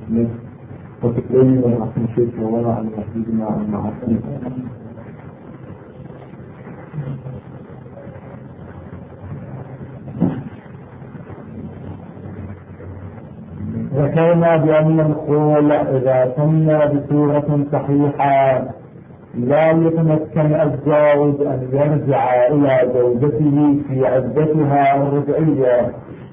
وتكلمني من أحسن شيء ووضع عن وحيدنا عن معصنة. ذكرنا بأن الخول إذا سمى بصورة صحيحة لا يتمكن الزوج أن يرجع إلى زوجته في عدتها الرجعية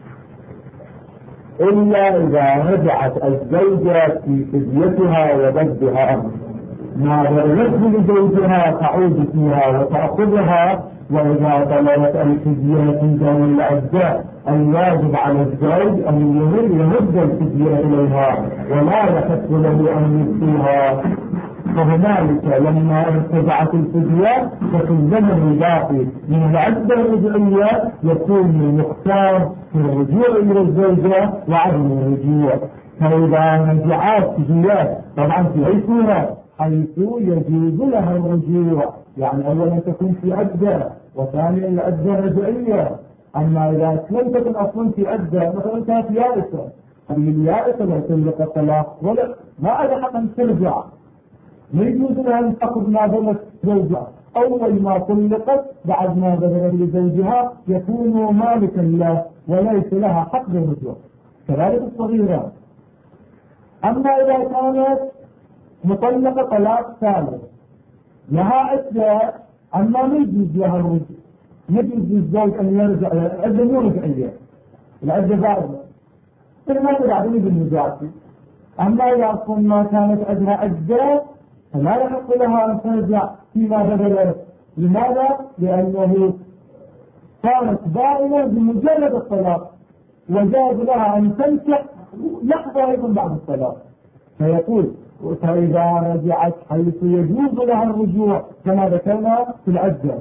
إلا إذا رجعت الزوجة في فديتها وبدها، ما بلغته لزوجها تعود فيها وتأخذها. وإذا طلبت الفدية في دون العدة الواجب على الزوج أن يرد الفدية إليها ولا يحق له أن يبقيها. فهنالك لما ارتجعت الفدية ففي الزمن الباقي من العدة الرجعية يكون المختار في الرجوع إلى الزوجة وعدم الرجوع. فإذا رجعت فديات طبعا في أي صورة حيث يجوز لها الرجوع، يعني أولا تكون في عدة وثانيا العدة الرجعية. أما إذا لم تكن أصلا في عدة مثلا كانت يائسة، هذه اليائسة لو طلق الطلاق ولا ما عاد حق أن ترجع، ما يجوز لها أن تأخذ ما بلغت زوجها. أول ما طلقت بعد ما بلغت لزوجها يكون مالكا له وليس لها حق الرجوع، كذلك الصغيرة. أما إذا كانت مطلقة طلاق ثالث لها عدة أما ما يجوز لها الرجوع، ما يجوز للزوج أن يرجع، العدة مو رجعية، العدة دائمة فلماذا بعدين بالنجاة. أما إذا أصلا ما كانت عندها عدة فلا يحق لها أن ترجع فيما بدلت. لماذا؟ لأنه كانت دائمة بمجرد الطلاق وجاز لها أن تنكح لحظة أيضا بعد الطلاق. فيقول فإذا رجعت حيث يجوز لها الرجوع كما ذكرنا في العدة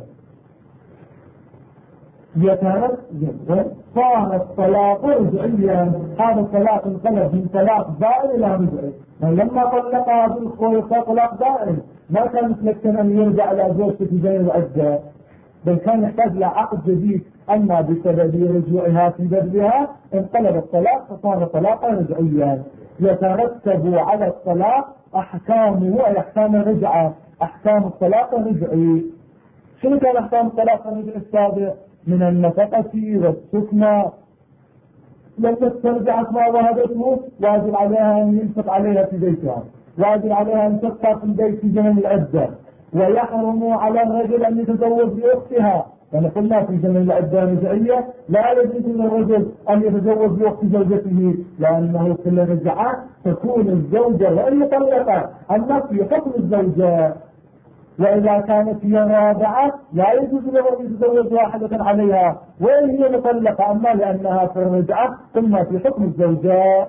صار الطلاق رجعيا. هذا الطلاق انقلب من طلاق دائم إلى رجعي. لما طلقها بالخوي طلاق دائم ما كان يتمكن أن يرجع إلى زوجته في بين العدة، بل كان يحتاج لعقد جديد. أما بسبب رجوعها في بدلها انقلب الطلاق فصار طلاقا رجعيا. يترتب على الطلاق أحكامه وأحكام الرجعة. أحكام الطلاق الرجعي شنو كان أحكام الطلاق الرجعي السابق؟ من النفقة والسكنة. لما استرجعت ما وهبته واجب عليها أن ينفق عليها في بيتها، واجب عليها أن تبقى في البيت في زمن العدة، ويحرم على الرجل أن يتزوج بأختها. يعني قلنا في زمن العدة الرجعية لا يجوز للرجل أن يتزوج بأخت زوجته، لأنه في الرجعة تكون الزوجة وإن مطلقة النفس حكم الزوجة. وإذا كانت هي رابعة لا يجوز له أن يتزوج واحدة عليها وإن هي مطلقة، أما لأنها في الرجعة ثم في حكم الزوجة.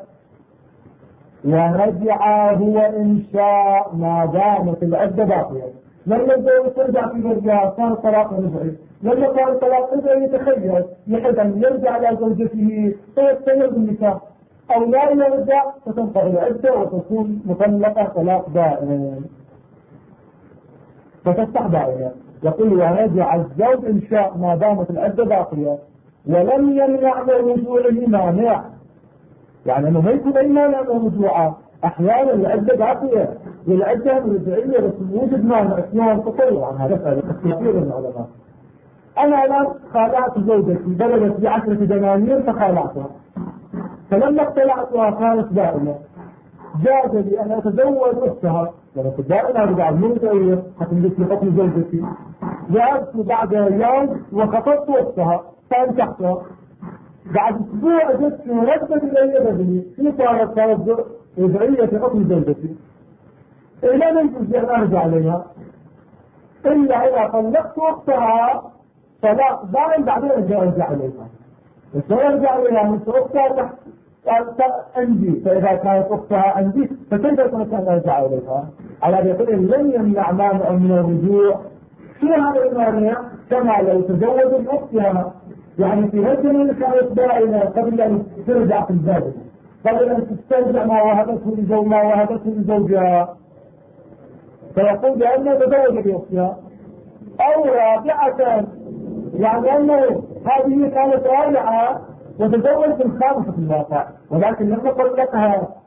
ورجع هو إن شاء ما دامت العدة باقية. لما الزوج ترجع في زوجها صار طلاق رجعي. لما صار طلاق رجعي يتخيل يحب أن يرجع إلى زوجته فيستمر بالنكاح، أو لا يرجع فتنقضي العدة وتكون مطلقة طلاق دائم فتفتح دائما. يقول ورجع الزوج إن شاء ما دامت العدة باقية ولم يمنع من رجوعه مانع. يعني أنه ما يكون أي مانع من رجوعه. أحيانا العدة باقية والعدة الرجعية بس يوجد مانع اسمه التطلع. عن هذا كثير من العلماء. أنا الآن خالعت زوجتي بلغت ب10 دنانير فخالعتها، فلما اقتلعتها كانت دائمة، جاز لي أن أتزوج أختها لأن الدائمة رجع المنزل حتنجس لحكم زوجتي. جاءت بعد أيام وخطبت أختها فانكحتها، بعد أسبوع جدت ردت إلي بدني في صارت رجعية في حكم زوجتي. إلا لا يجوز أن أرجع إليها إلا إذا طلقت أختها طلاق دائم بعدين أرجع إليها. بس لا أرجع إليها مثل أختها عندي، فإذا كانت أختها عندي فكيف يمكن أن أرجع إليها؟ على يقول لن يمنع مانع من الرجوع. شو هذا المانع؟ كما لو تزوج بأختها، يعني في هالزمن كانت دائما قبل أن ترجع في الباب، قبل أن تسترجع ما وهبته لزوجها، فيقول بأنه تزوج بأختها. أو رابعة، يعني أنه هذه كانت رابعة وتزوج بالخامسة في الواقع، ولكن لما طلقها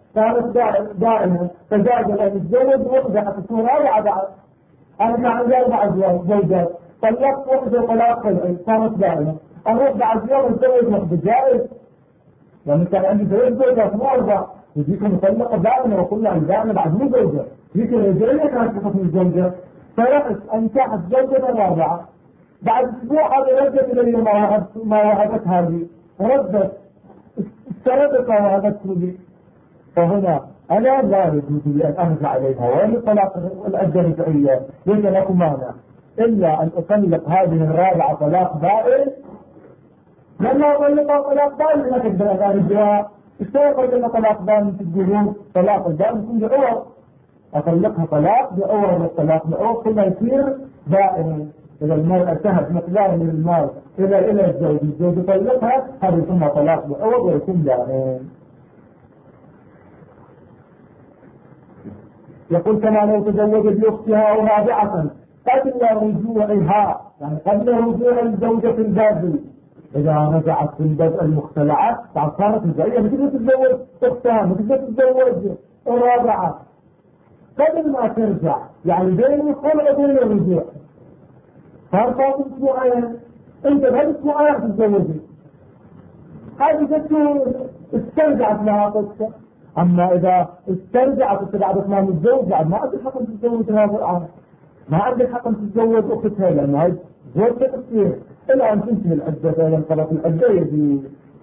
كانت دائما فزاد أن يتزوج وحدة تصير رابعة بعد. أنا كان عندي 4 زوجات، طلقت وحدة طلاق خلعي كانت دائما، أروح بعد يوم أتزوج وحدة جائز، يعني كان عندي 3 زوجات مو 4، يجيك مطلقة دائما وكلها دائما بعد مو زوجة، يجيك الرجالية كانت تحكم الزوجة، فرحت أنكحت زوجة رابعة، بعد أسبوع هذا ردت إلي ما وهبتها لي، ردت استردت ما وهبته لي. فهنا أنا لا يجوز لي أن أرجع إليها، وإن الطلاق العدة رجعية ليس لكم مانع إلا أن أطلق هذه الرابعة طلاق بائن. لما أطلقها طلاق بائن ما تقدر أن أرجعها. اشترط لنا طلاق بائن في الجهود، طلاق البائن يكون بعوض، أطلقها طلاق بعوض، والطلاق بعوض ثم يصير بائن. إذا المرأة انتهت مقدار من المال إلى الزوج يطلقها، هذا يسمى طلاق بعوض ويكون بائن. يقول كما لو تزوجت بأختها أو رابعة قبل رجوعها، يعني قبل رجوع الزوجة في الباب، إذا رجعت في البدء المختلعة صارت الزوجية ما تقدر تتزوج أختها، ما تقدر تتزوج الرابعة قبل ما ترجع، يعني بين الخلع وبين الرجوع صار فاضل أسبوعين، أنت بعد أسبوعين تتزوجي، هذه استرجعت لها قصة. أما إذا استرجعت بعد ما متزوج بعد ما عندك حق تتزوج هذا الآن، ما عندك حق تتزوج أختها، لأن هاي زوجة تصير إلى أن تنتهي العدة، فإذا انقضت العدة يجي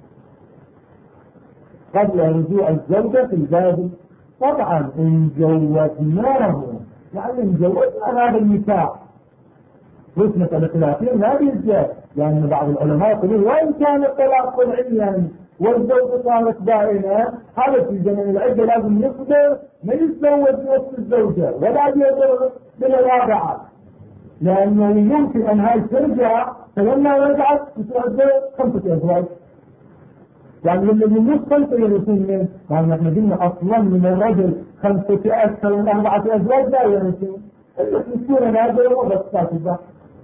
قبل رجوع الزوجة في الباب. طبعا إن جوزناه، يعني إن جوزنا هذا النكاح بس مسألة خلافية ما بيجي، لأن بعض العلماء يقولون وإن كان الطلاق طلعيا والزوجة صارت بائنة، هذا في زمن العدة لازم يقدر ما يتزوج نفس الزوجة ولا يقدر بالرابعة، لأنه يمكن أن هاي ترجع، فلما رجعت تتعدى 5 أزواج، يعني لما النص 5 يرسون من، يعني نحن قلنا أصلا من الرجل 5 أكثر من 4 أزواج لا يرسون، السورة هذا وضع ساتبة.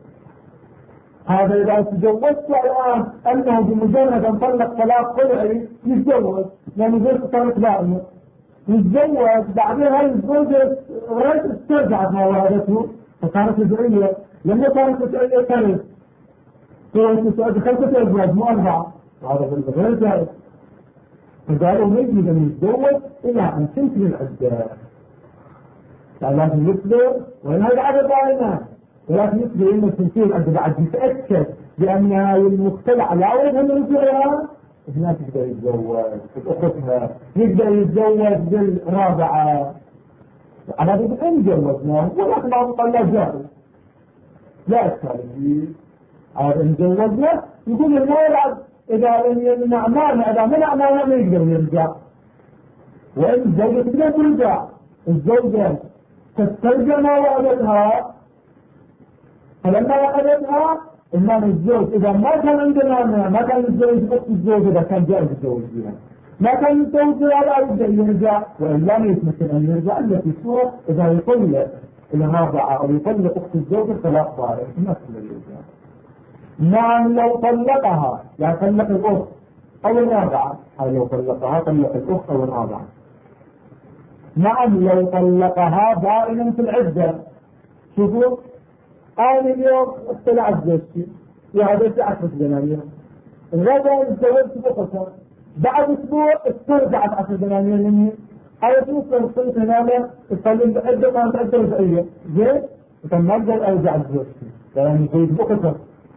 هذا إذا تزوجت الآن أنه بمجرد أن طلق طلاق خلعي يتزوج، لأنه غير صارت بائنة، يتزوج بعدين هاي الزوجة استرجعت ما وهبته فصارت رجعية، لما صارت رجعية ثالث صارت 5 أزواج مو 4، وهذا غير جائز. فقالوا ما يجوز أن يتزوج إلى أن تنتهي العدة، لازم يصبر وإن هذا عدد بائنة، ولكن يصبر إنه تنتهي العدة بعد يتأكد بأن المختلع لا يريد أن يرجعها، هنا تقدر يتزوج أختها، يقدر يتزوج بالرابعة، على ذلك إن جوزناه ولكن بعض الطلاق جائز لا أشكال فيه. إن جوزناه يقول المولد إذا يمنع مانع، إذا منع مانع ما يقدر يرجع، وإن الزوجة تقدر ترجع، الزوجة تسترجع ما وعدتها، فلما وعدتها إمام الزوج إذا ما كان عندنا ما كان يتزوج أخت الزوج إذا كان جائز يتزوج بها، ما كان يتزوج لا يقدر يرجع، وإن لم يتمكن أن يرجع إلا في صورة إذا يطلق الرابعة أو يطلق أخت الزوج طلاق بائن ما يقدر يرجع. نعم لو طلقها، يعني طلق الأخت أو الرابعة، أو لو طلقها طلق الأخت أو الرابعة. نعم لو طلقها بائنا في العدة. شوفوا أنا اليوم اطلعت زوجتي وهديت 10 دنانير، غدا تزوجت بأختها، بعد أسبوع استرجعت 10 دنانير مني، أنا توصل الصيف هنا تصلي بعدة كانت عدة رجعية زين، فما أقدر أرجع لزوجتي لأني زوج بأختها،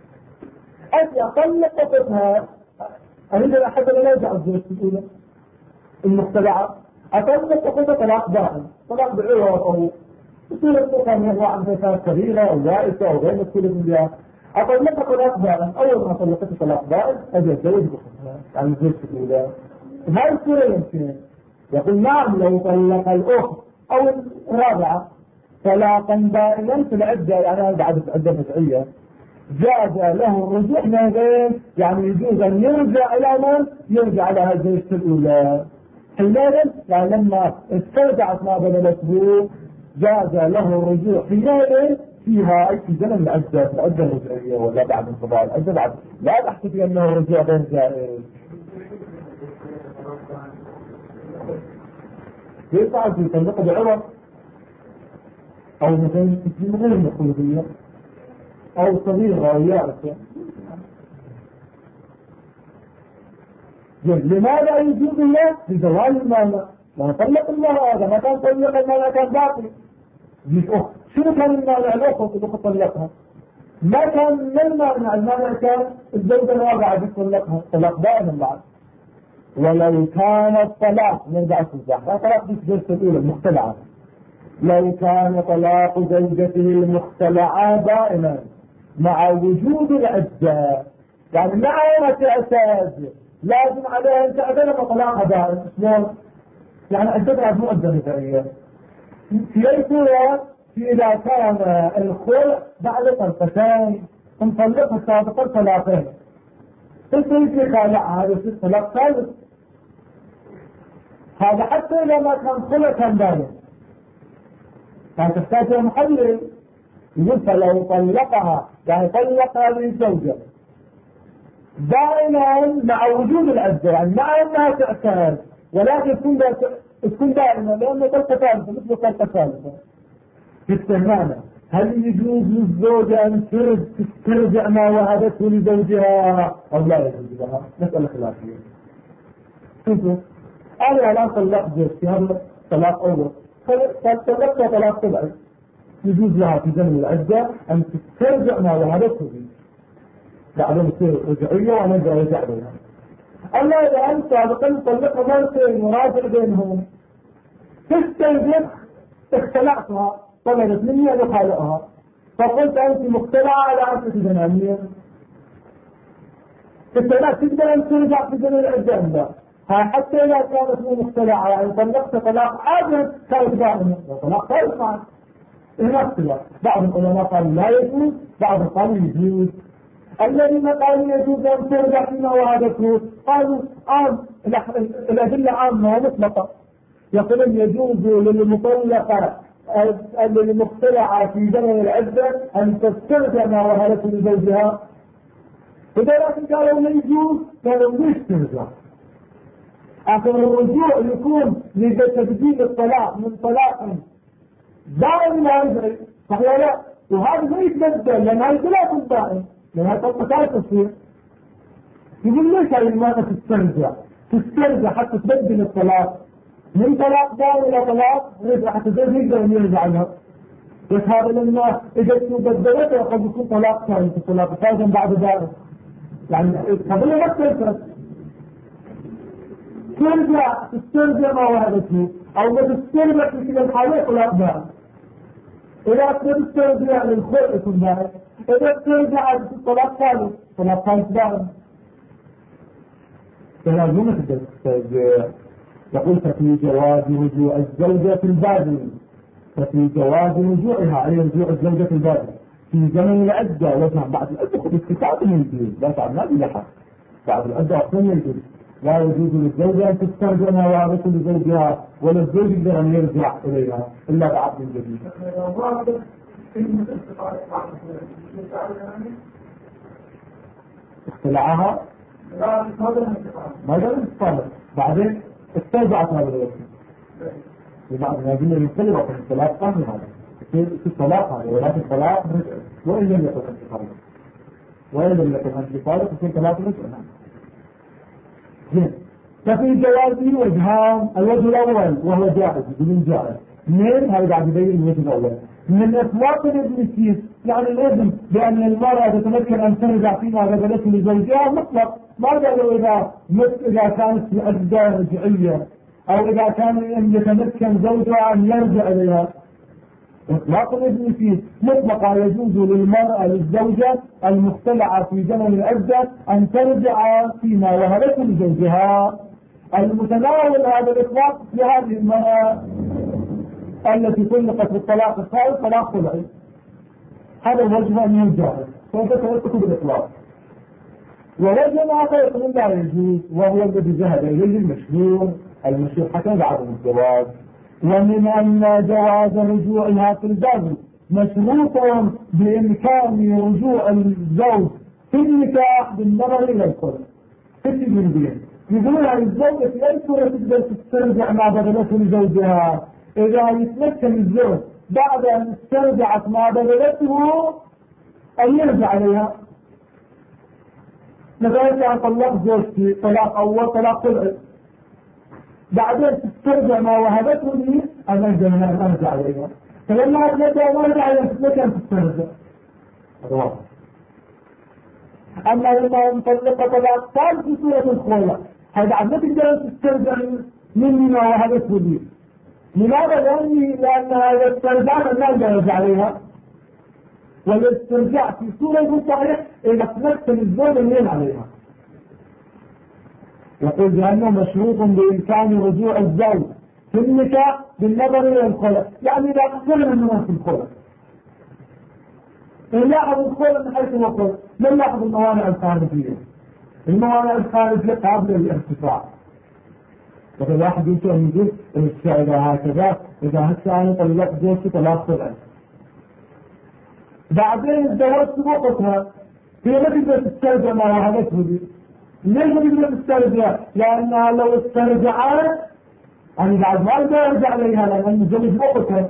أجي أطلق أختها، أريد أن أحد لا يرجع لزوجتي الأولى المختلعة، أطلق أختها طلاق بائن، طلاق بعوض أو يصير الطلاق من أنواع النساء كبيرة أو يائسة أو غير مسؤولة من ذلك، أطلقها طلاق بائن، أول ما طلقتها طلاق بائن أجي أتزوج بأختها يعني زوجتي الأولى. هذه الصورة يمكن يقول نعم لو طلق الأخت أو الرابعة طلاقا بائنا في العدة، يعني بعد العدة الرجعية جاز له الرجوع من غير، يعني يجوز أن يرجع إلى من؟ يرجع إلى هذه الأولى حينئذ، يعني لما استرجعت ما بذلته جاز له الرجوع حينئذ فيها أي في زمن العدة الرجعية ولا بعد انقضاء العدة، بعد لا تحسب أنه رجوع غير جائز. يصعد يطلقه بعوض، أو مثلا من غير مخلوقية، أو صغيرة أو يائسة. لماذا يجوز له؟ لزوال المانع. لو طلق المرأة هذا ما كان طلق المانع كان باطل. شنو كان المانع؟ الأخت اللي طلقها ما كان من المانع كان الزوجة الرابعة بتطلقها طلاق دائما بعد. ولو كان الطلاق نرجع الصحيح، طلاق دي الجلسة الأولى المختلعة، لو كان طلاق زوجته المختلعة دائما مع وجود العدة، يعني مع تعتاد لازم عليها ان تعتاد طلاقها دائم. شلون؟ يعني عدتها مؤدة مثالية. في اي صورة؟ في اذا كان الخلع بعد طلقتين نطلقها سابقا طلاقين، تصير في خالع هذا في طلاق ثالث. هذا حتى اذا ما كان خلع كان دائم، كان تحتاج محلل. يقول فلو طلقها، يعني طلق هذه الزوجة دائما مع وجود العدة، يعني مع انها تعتاد ولكن تكون دائما لانه طلقة ثالثة مثل طلقة ثالثة. استهمانا هل يجوز للزوجة ان تسترجع ما وهبته لزوجها او لا يجوز لها؟ مسألة خلافية. شوفوا انا الان طلقت زوجتي، هذا طلاق اول، طلقتها طلاق طبعي، يجوز لها في زمن العدة ان تسترجع ما وهبته لي بعدين تصير رجعية وانا ارجع بينها. اما اذا انت سابقا طلقها مرتين وراجع بينهم، تسترجع اختلعتها طلبت مني ان اخالقها، فقلت انت مختلعة على عدة دنانير، انت لا تقدر ان ترجع في زمن العدة لا. حتى اذا كانت مو مختلعة، يعني طلقت طلاق عادل كانت دائما طلاق ثالث معك. هنا اختلاف، بعض العلماء قالوا لا يجوز، بعض قالوا يجوز. الذين قالوا يجوز ان ترجع فيما وهبته قالوا الادله عامه ومطلقه، يقولون يجوز للمطلقه المختلعه في زمن العده ان تسترجع ما وهبته لزوجها. لكن قالوا لا يجوز، قالوا ليش ترجع؟ لكن الرجوع يكون لتجديد الطلاق من طلاق دائم لا يجري، صحيح لا؟ وهذا ما يتبدل لان هذه لا دائم، لانها طلقتها تصير. يقول ليش هذه المرأة تسترجع حتى تبدل الطلاق من طلاق دائم الى طلاق رجع، حتى زوج يقدر ان يرجع لها. بس هذا لما اجت وبدلته قد يكون طلاق ثاني، الطلاق الثاني بعد دائم، يعني قبل ما تسترجع ما وهبته، او ما تسترجع في كل الحالات طلاق دائم. إذا تسترجع للخلق يكون دائم، إذا ترجع الطلاق ثالث طلاق ثالث دائم. فلازم تسترجع. يقول ففي جواز رجوع الزوجة البادئ، ففي جواز رجوعها أي رجوع الزوجة البادئ في زمن العدة، وجه بعد العدة خذ استساعة من الجيل، لا تعب ما بلحق بعد العدة أصلا من الجيل. لا يجوز للزوجة أن تسترجع ما وهبته لزوجها، ولا الزوج يقدر أن يرجع إليها إلا بعقد جديد. اختلعها ما دام استطالت بعدين استرجعت هذا الوقت. بعد ما قلنا يختلف في الطلاق قبل هذا في الطلاق هذا، ولكن الطلاق رجع وإن لم يكن انتقالا، وإن لم يكن انتقالا يكون طلاق رجع. ففي جوازه وجهان، الوجه الأول وهو جائز بدون جائز. من هذا بعد يبين الوجه الأول من إطلاق الابن فيه، يعني الابن بأن المرأة تتمكن أن ترجع فيما بدلته لزوجها مطلق، ما قالوا إذا كانت في عدة رجعية أو إذا كان يتمكن زوجها أن يرجع إليها. إطلاق الابن فيه مطلقا يجوز للمرأة للزوجة المختلعة في زمن العدة أن ترجع فيما وهبته لزوجها. المتناول هذا الإطلاق لهذه المرأة التي طلقت بالطلاق الثالث طلاق خلعي، هذا الوجه أن يجوز، فيتكتب بالإطلاق. ووجه آخر يقول لا يجوز، وهو الذي ذهب إليه المشهور حتى بعد الزواج، ومن أن جواز رجوعها في البذل مشروط بإمكان رجوع الزوج في النكاح بالنظر إلى الخلع. 60%، يقولون الزوجة في أي صورة تقدر تسترجع ما بذلته لزوجها؟ إذا يتمكن الزوج بعد أن استرجعت ما بذلته أن يرجع عليها. مثلا كان طلق زوجتي طلاق أول طلاق طلع، بعدين تسترجع ما وهبته لي أن أرجع عليها، فلما أتمكن ما أرجع عليها تتمكن تسترجع. هذا واضح. أما لما نطلق طلاق ثالث في سورة الخلق هذا عم تقدر تسترجع مني ما وهبته لي. لماذا؟ لأن هذا الاسترجاع ما نقدر نرجع عليها، والاسترجاع في سورة الصحيح إذا تمكن الزوج الليل عليها. يقول بأنه مشروط بإمكان رجوع الزوج في النكاح بالنظر إلى الخلق، يعني إذا تقل من في الخلق. نلاحظ الخلق من حيث الخلق، لا نلاحظ الموانع الخارجية. الموانع الخارجية قابلة للارتفاع. وفي واحد يقول إذا هكذا إذا هكذا أنا طلقت زوجتي طلاق طلع، بعدين الزواج وقتها هي ما تقدر تسترجع ما وهبته لي. ليش ما تقدر تسترجع؟ لأنها لو استرجعت أنا بعد ما أقدر أرجع عليها لأن المزوج وقتها.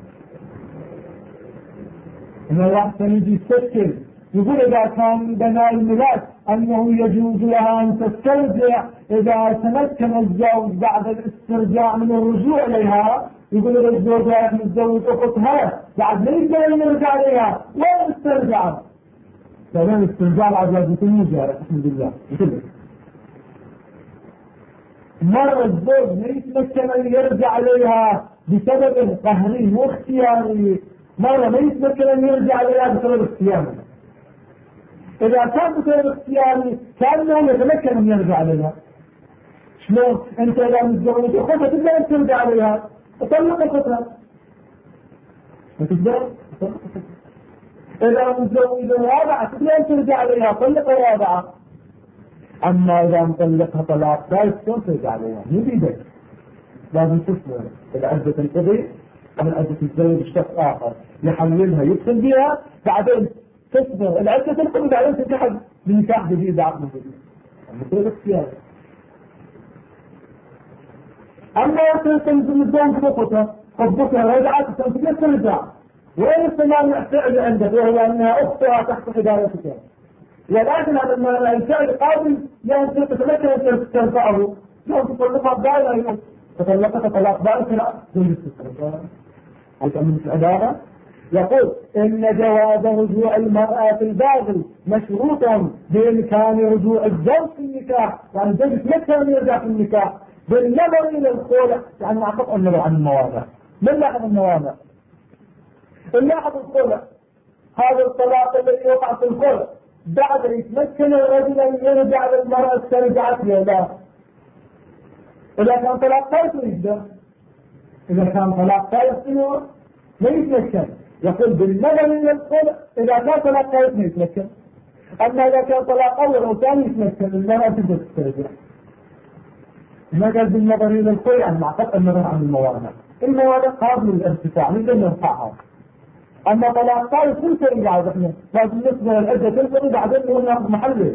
إن الواحد كان يجي يستشكل يقول إذا كان بناء الملاك أنه يجوز لها أن تسترجع إذا تمكن الزوج بعد الاسترجاع من الرجوع إليها، يقول إذا الزوجة متزوج أختها بعد ما يقدر يرجع عليها وين استرجع؟ فلان استرجاع العجائب المجارة الحمد لله. مرة الزوج ما يتمكن أن يرجع عليها بسبب قهري واختياري، مرة ما يتمكن أن يرجع عليها بسبب اختياري. إذا كان بسبب اختياري كأنه يتمكن أن يرجع عليها. شلون؟ أنت إذا متزوج أختها تقدر أن ترجع عليها، تطلق أختها. ما تقدر؟ إذا متزوج رابعة تقدر أن ترجع عليها، طلق رابعة. أما إذا مطلقها طلاق ثالث شلون ترجع عليها؟ مو بيدك. لازم تصبر إذا عدة القضية قبل عدة الزوج شخص آخر يحولها يدخل بها، بعدين تصبر العدة القضية بعدين تنتحل بنكاح جديد عقد جديد. مثل الاختيار. أما تنزل الزوج بقطة قبضتها رجعت تنتهي ترجع، وين السماء فعل عندك وهو أنها أختها تحت حدايتك. ولكن هذا الفعل قابل لأن تتمكن أن ترفعه، لو تطلقها دائما تطلقت طلاق بائن لا زوج السكر. هل تأمن العبارة؟ يقول إن جواز رجوع المرأة في الباغي مشروطا بإمكان رجوع الزوج في النكاح، يعني الزوج يتمكن أن يرجع في النكاح بالنظر إلى الخلع، يعني نعطف النظر عن الموانع. من لاحظ الموانع؟ نلاحظ الخلع، هذا الطلاق الذي يقع في الخلع بعد يتمكن الرجل أن يرجع للمرأة استرجعت له لا. إذا كان طلاق ثالث يقدر، إذا كان طلاق ثالث ما يتمكن. يقول بالنظر إلى الخلع إذا كان طلاق ثالث ما يتمكن، أما إذا كان طلاق أول أو ثاني يتمكن المرأة تقدر تسترجع. ما قال بالنظر إلى الخلع عن معقد النظر عن الموانع. الموانع قابل للارتفاع نقدر نرفعها. أما طلاق ثالث كل شيء يرجع احنا لازم نصبر العدة تنقضي بعدين نقول ناخذ محله.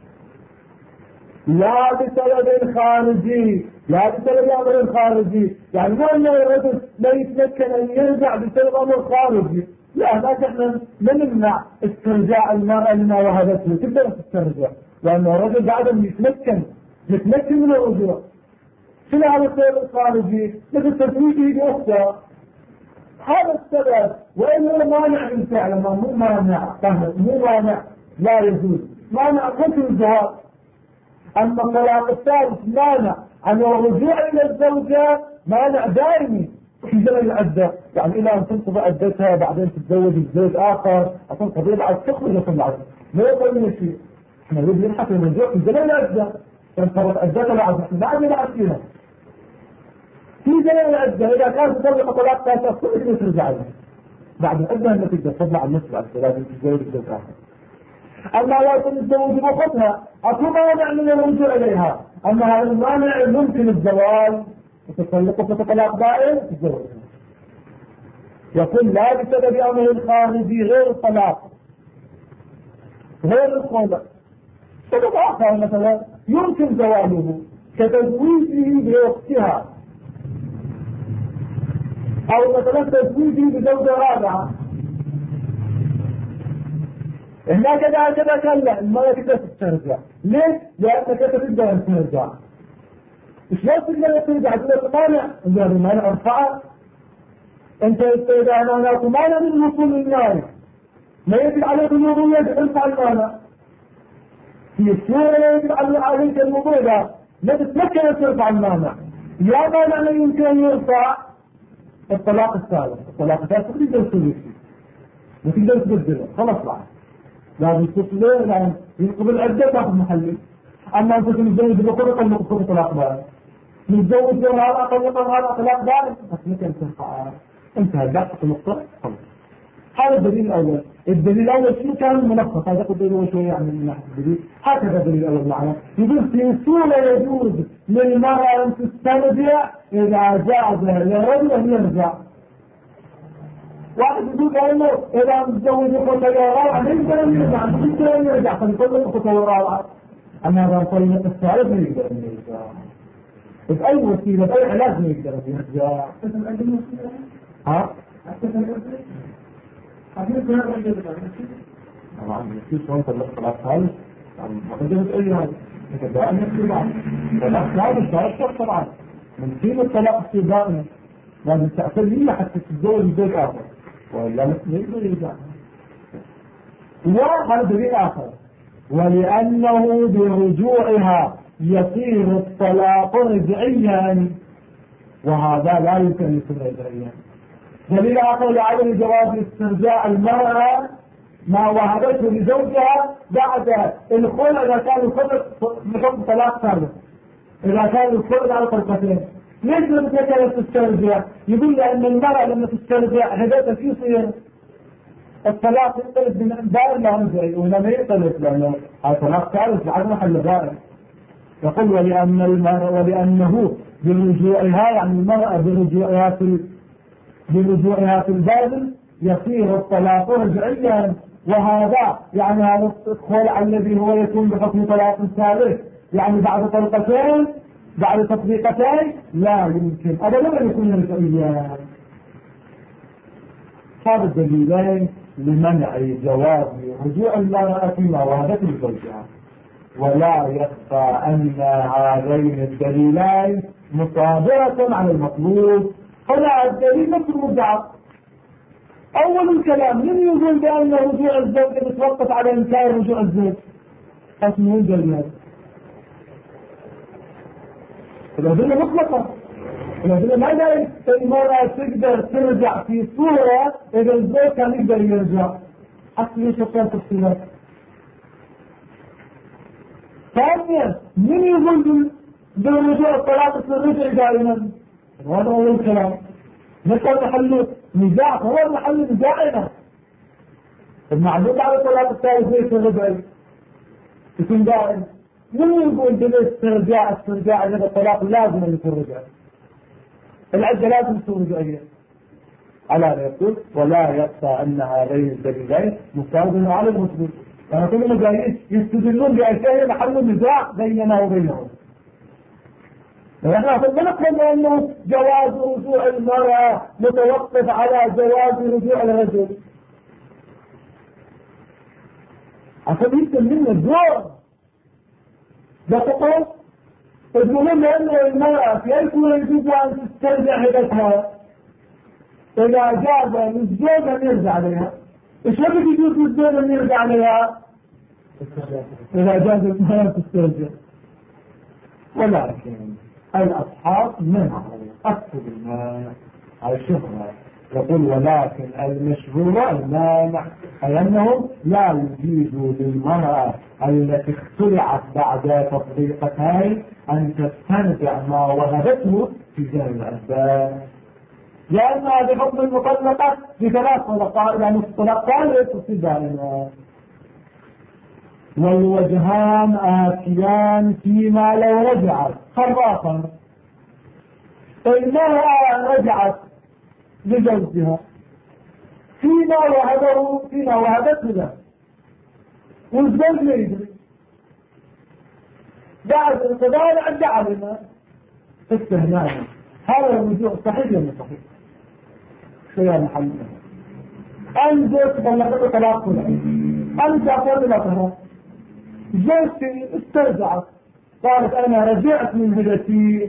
لا بسبب خارجي، لا بسبب أمر خارجي، يعني مو أن الرجل لا يتمكن أن يرجع بسبب أمر خارجي، لا هذا احنا لا نمنع استرجاع المرأة لما وهبته، تقدر تسترجع، لأن الرجل بعد أن يتمكن من الرجوع. شنو هذا السبب الخارجي؟ مثل تزويجه بأخته. هذا السبب وإن هو مانع من فعله، مو مانع مو مانع لا يجوز، مانع ممكن الزواج. أما الطلاق الثالث مانع عن الرجوع إلى الزوجة، مانع دائمي في زمن العدة، يعني إلى أن تنقضي عدتها بعدين تتزوج الزوج آخر تنقضي بعد تخرج من العدة، ما يقول لنا شيء. احنا نريد نبحث عن الرجوع في زمن العدة، تنقضت عدتها بعد ما فيها في زمن العدة. إذا كانت تطلق طلاق ثالث كل ترجع لها بعد العدة أنها تقدر تطلع النصف بعد لازم تتزوج الزوج آخر. أما لا تتزوج بأختها أكو مانع من الرجوع إليها، أما هذا المانع ممكن الزواج وتطلق طلاق بائن تتزوجها. يقول لا بسبب أمر الخارجي غير الطلاق غير الخلع، سبب آخر مثلا يمكن زواله كتزويجه بأختها، أو مثلا تزويجه بزوجة رابعة. هناك كذا كان لا، المرأة كده تسترجع. ليه؟ لأنك تقدر أن ترجع. شلون تقدر ترجع؟ تقدر تمانع؟ إذا بمانع ارفعه. أنت إذا أنا تمانع من الوصول للنار، ما يجب عليك الوضوء، يجب ارفع المانع. في الصورة يجب عليك الوضوء، لا تتمكن أن ترفع المانع. يا مانع لا يمكن أن يرفع الطلاق الثالث. الطلاق الثالث تقدر تسوي فيه وتقدر تبدله، خلاص بعد لازم تصله، لازم ينقض العدة تاخذ محله. أما أنت تتزوج بخلق المقصود طلاق بارد، نتزوج بهذا طلاق بارد، بس ممكن ترفع. انتهى دقت النقطة خلاص. هذا الدليل الأول. الدليل الأول شنو كان منفق، هذا قد دليل شوية يعني من ناحية الدليل. هكذا الدليل الأول معنا يقول في صورة يجوز للمرأة أن تسترجع إذا جاز لرجل أن يرجع. واحد يقول لأنه إذا متزوج أخوة رابعة ما يقدر أن يرجع، ما يقدر أن يرجع، فيطلق أخوة رابعة. أما إذا طلق الثالث ما يقدر أن يرجع. بأي وسيلة بأي علاج ما يقدر أن يرجع. ها؟ طبعا مفيش وانت اللي طلعت هاي ما قدرت اي هاي انت دائما نفسي بعض فالأخلاق الشارع طبعا من حين الطلاق في دائما لازم تأثير لي حتى تتزوج بيت آخر وإلا يقدر يرجع. وهذا دليل آخر، ولأنه برجوعها يصير الطلاق رجعيا، وهذا لا يمكن أن يكون رجعيا. دليل آخر لعدم جواز استرجاع المرأة ما وهبته لزوجها بعد الخلع إذا كان الخلع بحكم طلاق ثالث، إذا كان الخلع على طلقتين. ليش لم تكن تسترجع؟ يقول لأن المرأة لما تسترجع هذا في يصير الطلاق يختلف من بائن لا رجعي، ولما يختلف لأنه هذا طلاق ثالث بعد محل بائن. يقول ولأنه برجوعها، يعني المرأة برجوعها في البابل يصير الطلاق رجعيا، وهذا يعني هذا الخلع الذي هو يكون بحكم طلاق ثالث يعني بعد طلقتين بعد تطبيقتين لا يمكن ابدا ان يكون رجعيا. هذا الدليلين لمنع جواز رجوع المرأة فيما وهبته لزوجها. ولا يخفى ان هذين الدليلين مصادرة على المطلوب. هنا الدليل نفس المدعى. أول الكلام من يقول بأن رجوع الزوج يتوقف على إنكار رجوع الزوج؟ اسمه الدليل. الأدلة مطلقة. الأدلة ما دايم المرأة تقدر ترجع في صورة إذا الزوج كان يقدر يرجع. حتى يشوفون تفصيلات. ثانيا من يقول بالرجوع الطلاق الرجع دائما؟ هذا هو الكلام. نسأل محل نزاع، هو محل نزاعنا. المعلوم على الطلاق الثالث ليس رجعي يكون دائم. من يقول بالاسترجاع هذا الطلاق لازم أن يكون رجعي؟ العدة لازم تكون رجعية. على لا يقول ولا يخفى أن هذين الدليلين مساوين على المسلم. يعني كل المجاهيل يستدلون بأشياء محل النزاع بيننا وبينهم. نحن نقول أنه جواز رجوع المرأة متوقف على جواز رجوع الرجل. عشان يمكن منا الدور ده تقول تقولون أن المرأة يكون يجب أن تسترجع هدتها إذا جاز للزوج أن يرجع عليها. إيش وقت يجوز للزوج أن يرجع عليها؟ إذا جاز المرأة تسترجع. ولكن الأصحاب منع أكثر المانع على الشهرة. يقول ولكن المشهور المانع أي أنهم لا يجيزوا للمرأة التي اخترعت بعد تطبيقتين أن تسترجع ما وهبته في زمن الأسباب، لأنها بحكم المطلقة بثلاث طلقات يعني الطلاق ثالث تصير دائما. والوجهان آتيان فيما لو رجعت خرافا. المرأة رجعت لزوجها فيما وهبته له والزوج لا يدري، بعد انقضاء العدة علم استهناء. هذا الرجوع صحيح ولا صحيح؟ خيار محل. أنت طلقت طلاق كلي، أنت أقول لها زوجتي استرجعت قالت أنا رجعت من هجرتي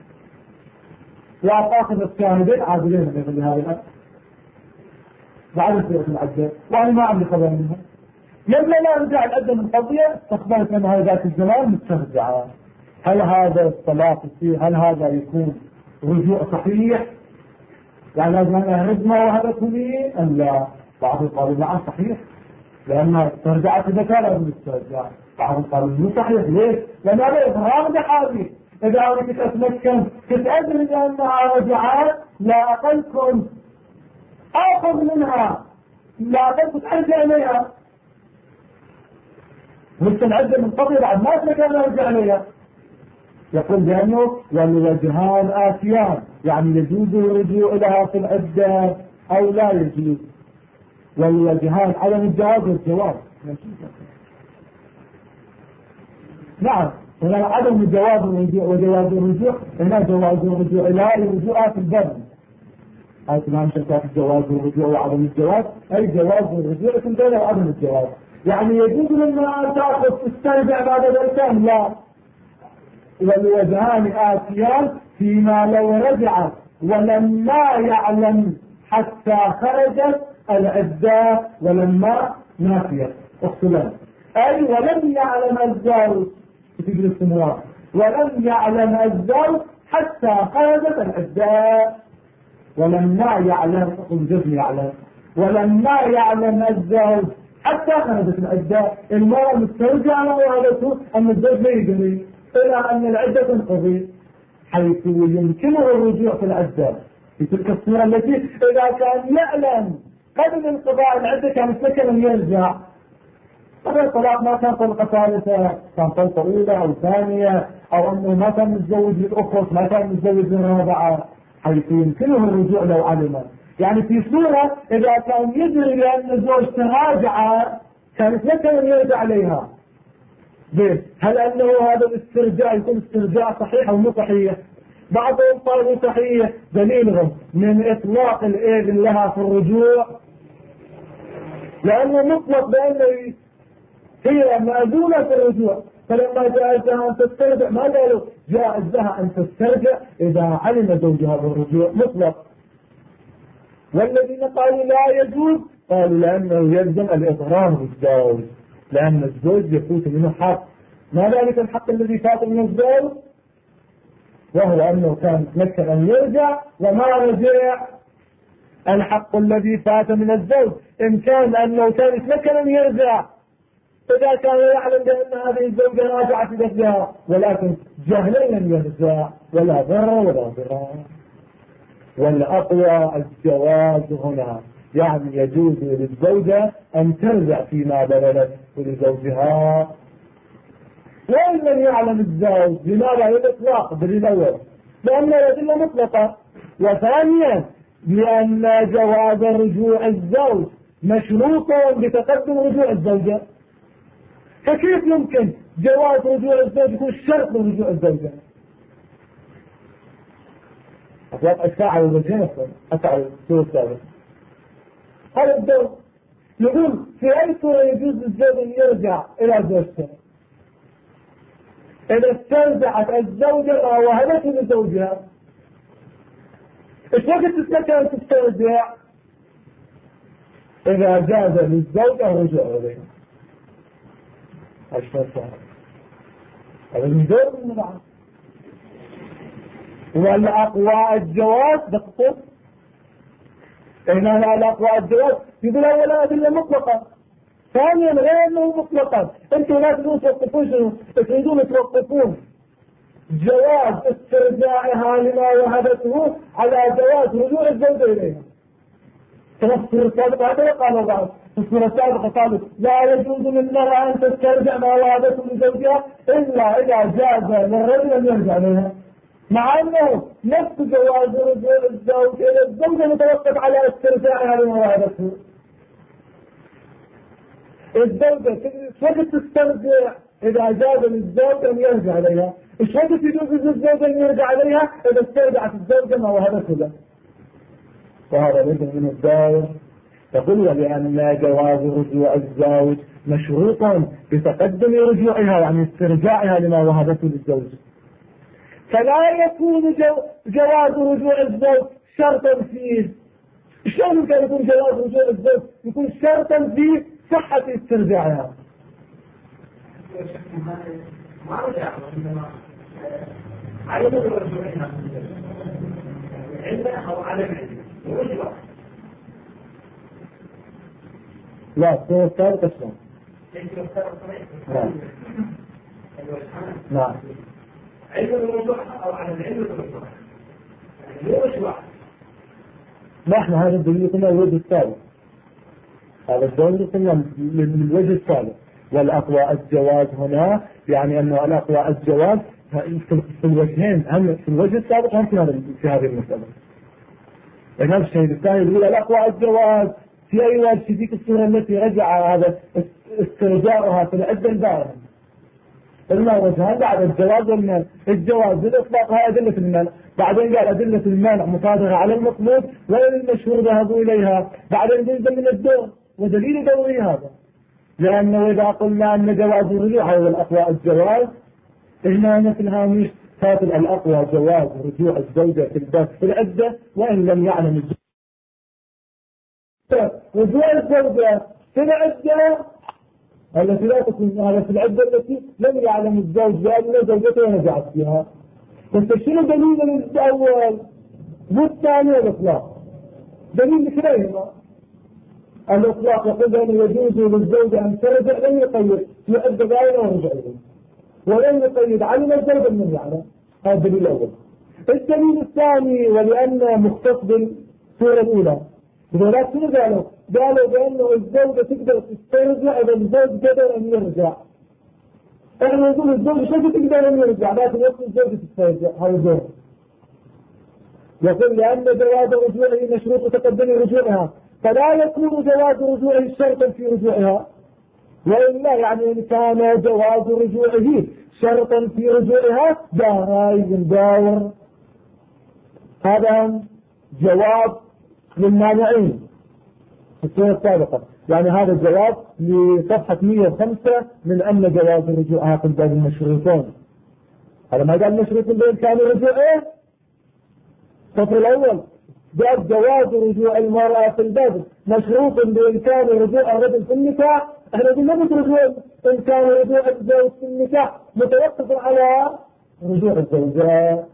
وأعطاكم الشاهدين عادلين من هذا الأمر بعد سيرة العدة وأنا ما عندي خبر منها. لما لا رجع العدة من قضية استخبرت أنها ذات الزمان مسترجعة. هل هذا الطلاق يصير؟ هل هذا يكون رجوع صحيح؟ يعني لازم أنا أهرب ما وهبته لي أم لا؟ بعض قالوا نعم صحيح لأنها استرجعت إذا كان لازم تسترجع. بعض قالوا مو صحيح. ليش؟ لأن هذا إظهار لحالي. إذا أردت أتمكن كنت أدري بأنها رجعت لا أقل كنت آخذ منها، لا أقل كنت أرجع إليها. مستنعدة من قبل بعد ما كان أرجع إليها. يقول بأنه والوجهان آتيان، يعني يجوز الرجوع لها في العدة أو لا يجوز. والوجهان عدم الجواز والجواز. نعم هنا عدم الجواز وجواز الرجوع، هنا جواز الرجوع لا الرجوع في البر. هاي تمام شركات الجواز والرجوع وعدم الجواز، أي جواز الرجوع في البر وعدم الجواز. يعني يجوز لما تأخذ تسترجع بعد ذلك لا. والوجهان آتيان فيما لو رجعت ولما يعلم حتى خرجت العدة ولما نافية اختلاف. أي ولم يعلم الزوج في الاستمرار، ولم يعلم الزوج حتى خرجت العدة. ولما يعلم الجزم يعلم، ولما يعلم الزوج حتى خرجت العدة. المرأة مسترجعة وعلته أن الزوج لا يدري إلى أن العدة تنقضي، حيث يمكنه الرجوع في العدة في تلك الصورة التي إذا كان يعلم قبل انقضاء العدة كان يتمكن أن يرجع. طبعا الطلاق ما كان طلقة ثالثة، كان طلقة أولى أو ثانية، أو أنه ما كان متزوج بالأخت، ما كان متزوج بالرابعة، حيث يمكنه الرجوع لو علم. يعني في صورة إذا كان يدري بأن الزوج تراجع كان يتمكن أن يرجع عليها. هل أنه هذا الاسترجاع يكون استرجاع صحيح أو مو صحيح؟ بعضهم قالوا صحيح دليلهم من إطلاق الإذن لها في الرجوع، لأنه مطلق بأنه هي مأذونة في الرجوع. فلما جاءت لها أن تسترجع ما قالوا جاءت لها أن تسترجع إذا علم زوجها بالرجوع مطلق. والذين قالوا لا يجوز قالوا لأنه يلزم الإضرار بالزوج، لأن الزوج يفوت منه حق. ما ذلك الحق الذي فات من الزوج؟ وهو أنه كان يتمكن أن يرجع وما رجع. الحق الذي فات من الزوج إن كان أنه كان يتمكن أن يرجع إذا كان يعلم بأن هذه الزوجة راجعت بنفسها، ولكن جهلا لم يرجع ولا ضرر ولا ضرار. والأقوى الجواز هنا، يعني يجوز للزوجة أن ترجع فيما بلغت لزوجها. وإن لم يعلم الزوج لماذا الإطلاق بالأول؟ لأن الأدلة مطلقة، وثانيا لأن جواز رجوع الزوج مشروط بتقدم رجوع الزوجة. فكيف يمكن جواز رجوع الزوج يكون شرط لرجوع الزوجة؟ أطلق الساعة والوجهين أفعل السورة الثالثة. هذا الدور يقول في أي صورة يجوز للزوج أن يرجع إلى زوجته؟ إذا استرجعت الزوجة ما وهبته لزوجها، إيش وقت تتمكن تسترجع؟ إذا جاز للزوجة الرجوع إليها. أشهر شهر هذا من دور من بعض. والأقوى الجواز بخصوص هنا الأقوى الجواز يقول أولا أدلة مطلقة، ثانيا غير أنه مطلقا. أنتم لا تريدون توقفون جواز استرجاعها لما وهبته على جواز رجوع الزوجة إليها. تنصر السابق هذا قال الله السورة السابقة قالوا لا يجوز للمرأة أن تسترجع ما وهبته لزوجها إلا إذا جاز للرجل أن يرجع إليها، مع أنه نفس جواز رجوع الزوج إلى الزوجة متوقف على استرجاعها لما وهبته. الزوجة وقت تسترجع إذا جاز للزوج أن يرجع إليها، إيش وقت يجوز للزوج أن يرجع إليها إذا استرجعت الزوجة ما وهبته له. وهذا ليس من الدائر. يقول ولأن جواز رجوع الزوج مشروط بتقدم رجوعها يعني استرجاعها لما وهبته للزوج، فلا يكون جواز رجوع الزوج شرطا فيه. شلون يمكن يكون جواز رجوع الزوج يكون شرطا في صحة استرجاعها؟ ما رجع عندما عدم رجوعها علة أو عدم علة رجوع. لا هو الثالث شلون؟ نعم علم الرجوع أو عدم علم الرجوع يعني مو رجوع. نحن هذا الدليل قلنا الوجه الثالث، هذا الدليل قلنا من الوجه الثالث. والأقوى الجواز هنا يعني أنه الأقوى الجواز في الوجهين، هم في الوجه السابق هم في هذه المسألة. نفس الشيء الثاني يقول الأقوى الجواز في أي وجه في ذيك الصورة التي رجع هذا استرجاعها في العدة البارة. قلنا وجهان بعد الجواز والمنع. الجواز بالإطلاق هي أدلة المنع، بعدين قال أدلة المنع مصادرة على المطلوب والمشهور ذهبوا إليها، بعدين جزء من الدور ودليل دوري هذا. لأنه إذا قلنا أن جواز الرجوع هو الأقوى الجواز، هنا مثل هامش فاضل الأقوى جواز رجوع الزوجة في الباب في العدة وإن لم يعلم الزوج. رجوع الزوجة في العدة التي لا تكون هذا في العدة التي لم يعلم الزوج بأن زوجته رجعت فيها. فشنو دليل الأول والثاني الإطلاق؟ دليل كليهما الإطلاق يقول بأنه يجوز للزوجة أن ترجع لم يقيد يؤدى غيره ورجع إليه ولم يقيد علم الزوج من يعلم. هذا الدليل الأول. الدليل الثاني ولأنه مختص بالصورة الأولى ولكن قالوا بأنه الزوجة تقدر تسترجع إذا الزوج قدر أن يرجع. احنا نقول الزوج شو تقدر أن يرجع لكن يقول الزوجة تسترجع هذا الزوج. يقول لأن جواز رجوعه مشروط تقدم رجوعها فلا يكون جواز رجوعه شرطا في رجوعها، وإلا يعني إن كان جواز رجوعه شرطا في رجوعها داور. هذا جواب للمانعين في السنة السابقة، يعني هذا الجواب لصفحة 105 من أن جواز رجوعها في الباب المشروطون. هذا ما قال مشروط بإمكان رجوعه. السطر الأول قال جواز رجوع المرأة في الباب مشروط بإمكان رجوع الرجل في النكاح. احنا قلنا مش رجوع إمكان رجوع الزوج في النكاح متوقف على رجوع الزوجات.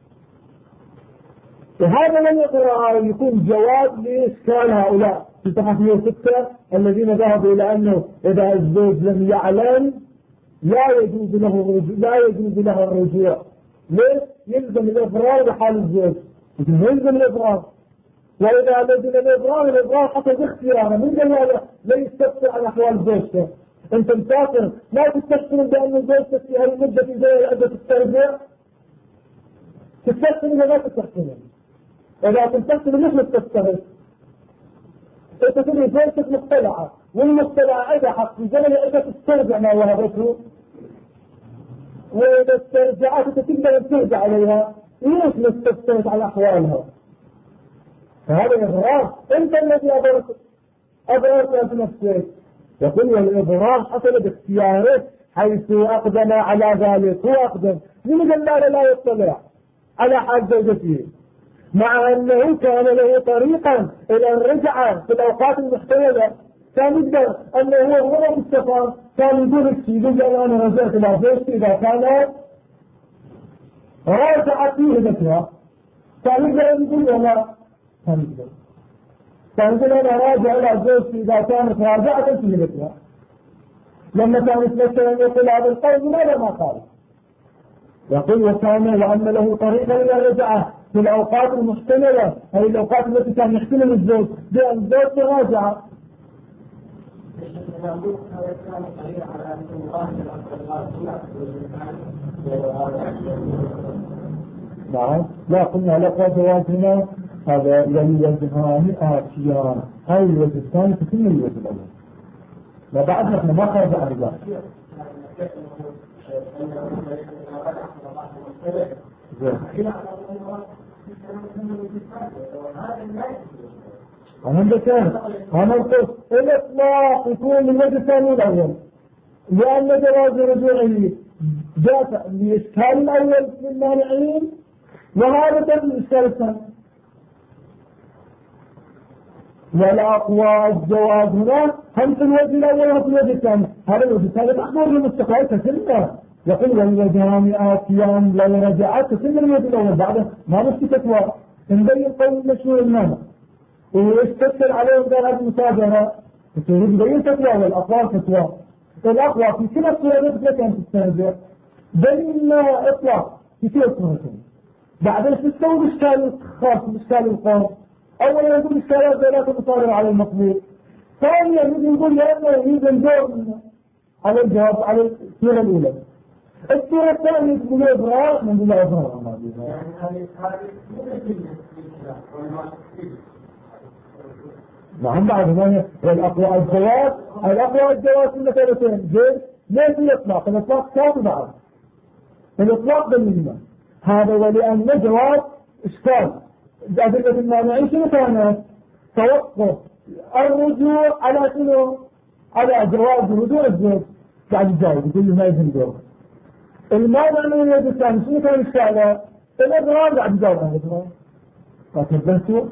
وهذا لم يقرأ يكون جواب لإشكال هؤلاء في صفحة 106 الذين ذهبوا إلى أنه إذا الزوج لم يعلم لا يجوز له الرجوع. ليش؟ يلزم الإضرار بحال الزوج، يلزم الإضرار. وإذا لزم الإضرار حصل اختياره من قال لا يستفسر عن أحوال زوجته. أنت مسافر لا تستفسر بأن زوجتك في هالمدة في زي العدة تسترجع، تستفسر إذا لا تستفسر. إذا تستفسر مش تستفسر أنت تقول زوجتك مقتلعة والمقتلعة إذا حق في زمن إذا تسترجع ما وهبته، وإذا استرجعت تقدر أن ترجع عليها ليش نستفسر على أحوالها؟ فهذا إضرار. أنت الذي أضررت في نفسك. يقول والإضرار حصل باختيارك حيث أقدم على ذلك. هو أقدم من قال لا يطلع على حال زوجته مع أنه كان له طريقا إلى الرجعة في الأوقات المحتملة. كان يقدر أنه هو مستفى كان يقول الشيء يقول أنا رجعت إلى زوجتي إذا كان راجعت فيه ذكرها. كان يقدر يقول لا كان يقول أنا راجع إلى زوجتي إذا كانت راجعة فيه ذكرها. لما كان يتمثل أن يقول هذا القول ماذا ما قال؟ يقول وكان وأن له طريقا إلى الرجعة في الأوقات المحتملة أي الأوقات التي كان يحتمل الزوج بأن الزوج تراجع. نعم لا قلنا لقى جوازنا هذا للوجهان آتيان. هاي الوجه الثاني تكون الوجه الأول. لا بعد نحن ما خرج عن الباب. أنا بكان أنا قلت الإطلاق يكون من وجه الثاني الأول، لأن جواز رجوعه دافع لإشكال الأول في المانعين، وهذا دافع لإشكال الثاني. والأقوى الجواز هنا هم في الوجه الأول وفي الوجه الثاني. هذا الوجه الثاني محضور للمستقبل كثيرا، يقول والوجهان آتيان لو رجعت كثير من الوجه الأول بعده ما نفسي فتوى نبين قول المشهور المانع ويستكثر عليهم دار هذه المسابقة يبين فتوى والأقوال فتوى. الأقوى في كل الصورة كانت تستنزع دليل إطلاق في كل الصورتين. بعدين تستوي الإشكال الخاص بإشكال القوم. أولا يقول الإشكالات ذلك مصادرة على المطلوب، ثانيا يقول لأنه يريد الدور على الجواب على الصورة الأولى. الصورة الثانية تقول إبراء من دون إبراء. نعم بعد ما الأقوى الجواز في المثالتين جيد ليس الإطلاق. الإطلاق كان بعد الإطلاق بالنسبة هذا، ولأن جواز إشكال أدلة المانعين شنو كانت؟ توقف الرجوع على شنو؟ على جواز رجوع الزوج بعد الزواج يقول له ما يهم دوره. المانع من اليد الثاني شنو كان إشكاله؟ الإضرار بعد الزواج. فتبنتوا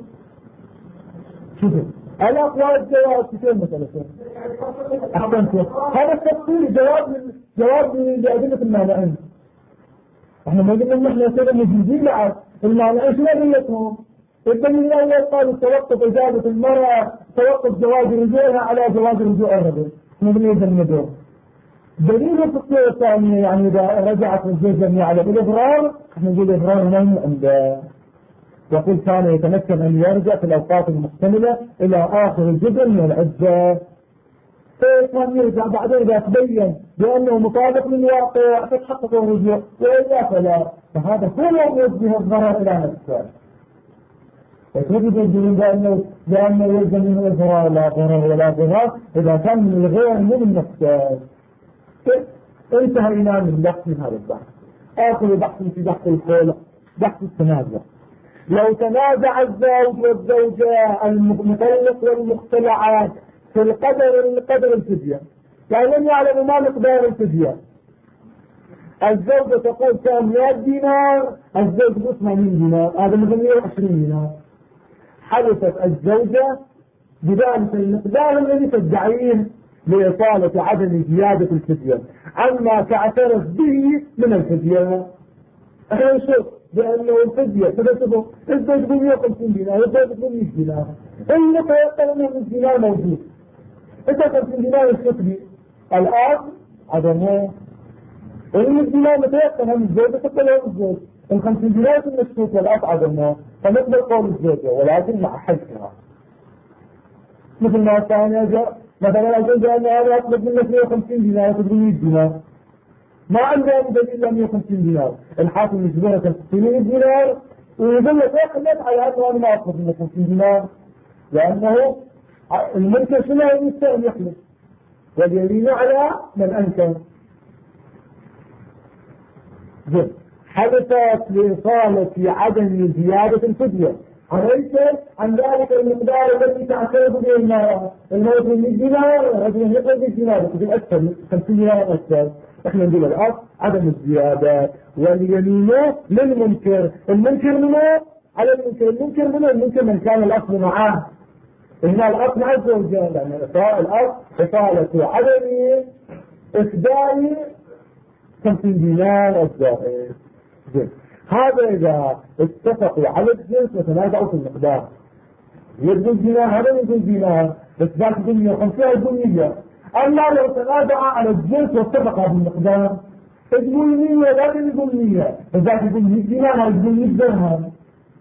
شوفوا الأقوال الجواز في كل مسألة. أحسنتوا هذا التفصيل جواب لأدلة المانعين. احنا ما قلنا نحن نسأل مجيزين بعد المانعين شنو أدلتهم؟ الدليل الأول قال توقف إجابة المرأة، توقف جواز رجوعها على جواز رجوع الرجل. احنا بنريد الندور. دليل الفقه الثانية يعني إذا رجعت الزوجة على الإضرار احنا نقول الإضرار هنا عند يقول كان يتمكن أن يرجع في الأوقات المحتملة إلى آخر الجزء من العدة. كان يرجع بعدين إذا تبين بأنه مطابق للواقع فتحقق الرجوع، وإلا فلا، فهذا كله يوجه الضرر إلى نفسه. وتجد الدين بأنه يلزم منه الضرر لا ضرر ولا ضرر إذا كان من الغير من نفسه. انتهينا من بحث هذا البحث. آخر بحث في بحث الخلق بحث التنازع. لو تنازع الزوج والزوجة المطلق والمختلعات في القدر الفدية، يعني لم يعلموا ما مقدار الفدية. الزوجة تقول كان 100 دينار، الزوج ب 80 دينار، هذا مثل 120 دينار. حدثت الزوجة بذلك المقدار الذي تدعيه لإطالة عدم زيادة الفدية عما تعترف به من الفدية. احنا نشوف بأنه الفدية تبقى الزوج ب 150 دينار، الزوج ب 100 دينار، اللي تيقن أنه 100 دينار موجود. إذا 50 دينار الفدية الآن عدمه، ال100 دينار متيقن هم الزوجة تقبل هم الزوج، ال50 دينار المشروط والآن عدمه، فنقبل قول الزوجة ولكن مع حجها. مثل ما كان يجب مثلا الزوجة أن أنا أطلب منك 150 دينار وتقول 100 دينار، ما عندهم دليل إلا 150 دينار، الحاكم يجبرك 100 دينار ويقول لك اخلف على أنه أنا ما أطلب منك 50 دينار، لأنه المنكر شنو يستاهل يخلف واليمين على من أنكر. حدثت لإصالة عدم زيادة الفدية وليس عن ذلك المقدار الذي تعترف به المرأة. الموت من 100 دينار رجل يقبل 100 دينار يقول أكثر 50 دينار أكثر. احنا نقول الأصل عدم الزيادة واليمين للمنكر. المنكر منه على المنكر من كان الأصل معاه. هنا الأصل عز وجل يعني الأصل إصالة عدم إفداء 50 دينار الزائد. هذا إذا اتفقوا على الجنس وتنازعوا في المقدار، يقول دينار هذا يقول دينار بس ذاك الدنيا 50 أما لو تنازعوا على الجنس واتفقوا بالمقدار تقول 100 ذاك يقول 100 ذاك يقول 100 دينار يقول 100 درهم.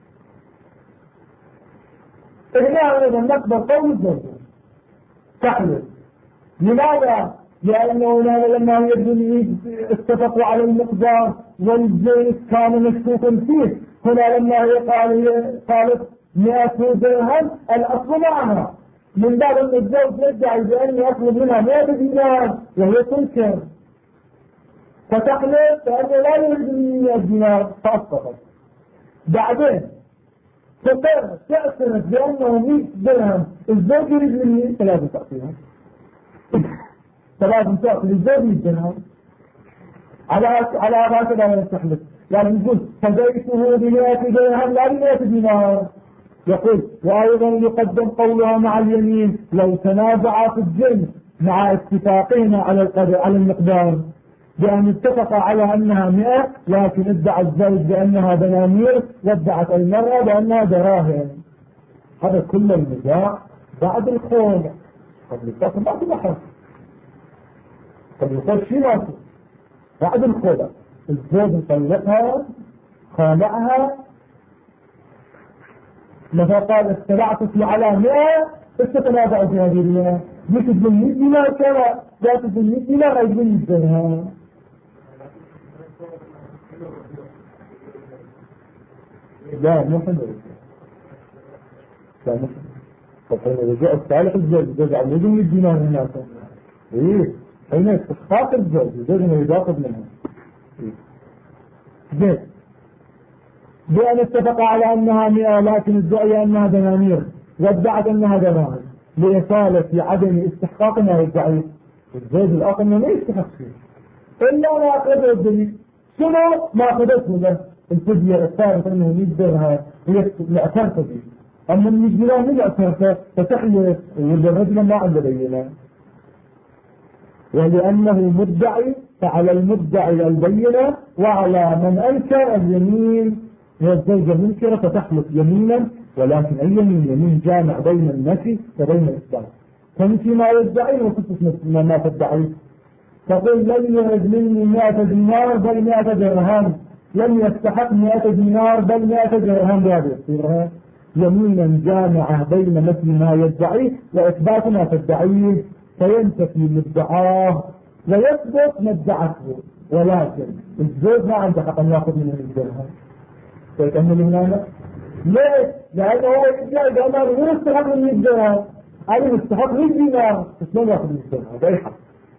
هنا أيضا نقبل قول الزوجة تحلف. لماذا؟ لأنه لما يبدو اتفقوا على المقدار والجنس كان مشكوكا فيه. هنا لما هي قالت 100 درهم الأصل معها، من باب أن الزوج يدعي بأني أطلب منها 100 دينار وهي تنكر فتحلف فأنه لا يريد مني 100 دينار فأسقطت. بعدين تقر تعترف بأنه 100 درهم الزوج يريد مني فلازم تعطيها، فلازم تعطي الزوج 100 درهم على هكذا لا يستحلف. يعني نقول فديته ب100 درهم لا ب100 دينار. يقول وأيضا يقدم قولها مع اليمين لو تنازعا في الجنس مع اتفاقهما على المقدار، بأن اتفق على أنها 100 لكن ادعى الزوج بأنها دنانير وادعت المرأة بأنها دراهم. هذا كل النزاع بعد الخلع. قد يتصل بعد البحر، قد يصير شيء ماكو بعد الخلع. الزوج يطلقها خالعها مثلا قال استلعتك على 100 استتنازع في هذه ال100 مش تقول 100 دينار كذا لا تقول 100 دينار أو 100 درهم. لا مو حلو. لا مو حلو. فحين رجع الصالح الزوج عم يجي 100 دينار هناك. ايه حين استخاف الزوج انه ياخذ منها. زين بأن اتفق على أنها 100 لكن ادعي أنها دنانير وادعت أنها دراهم لإصالة عدم استحقاق ما يدعي الزوج الآخر ما يستحق فيه إلا ما أخذه الدليل. شنو ما أخذته له الفدية الثالثة أنه 100 درهم هي اعترف به، أما 100 درهم من اعترفه فتحلف والرجل ما عنده بينة. ولأنه مدعي فعلى المدعي البينة وعلى من أنكر اليمين. هي الزوجة منكرة فتحلف يمينا ولكن أي يمين جامع بين النفي وبين الإثبات. فانت ما يدعي وكنت ما تدعي تقول لن يرد مني 100 دينار بل 100 درهم، لم يستحق 100 دينار بل 100 درهم. بهذه الصيغة يمينا جامعة بين مثل ما يدعيه وإثبات ما تدعيه فينتفي مدعاه ويثبت ما ادعته. ولكن الزوج ما عنده حق أن يأخذ منه الدرهم. فيكمل هنا ليش؟ لأنه هو يدعي بأنه غير يستحق من 100 درهم، أنا يستحق 100 دينار بس ما يأخذ 100 درهم. هذا يحق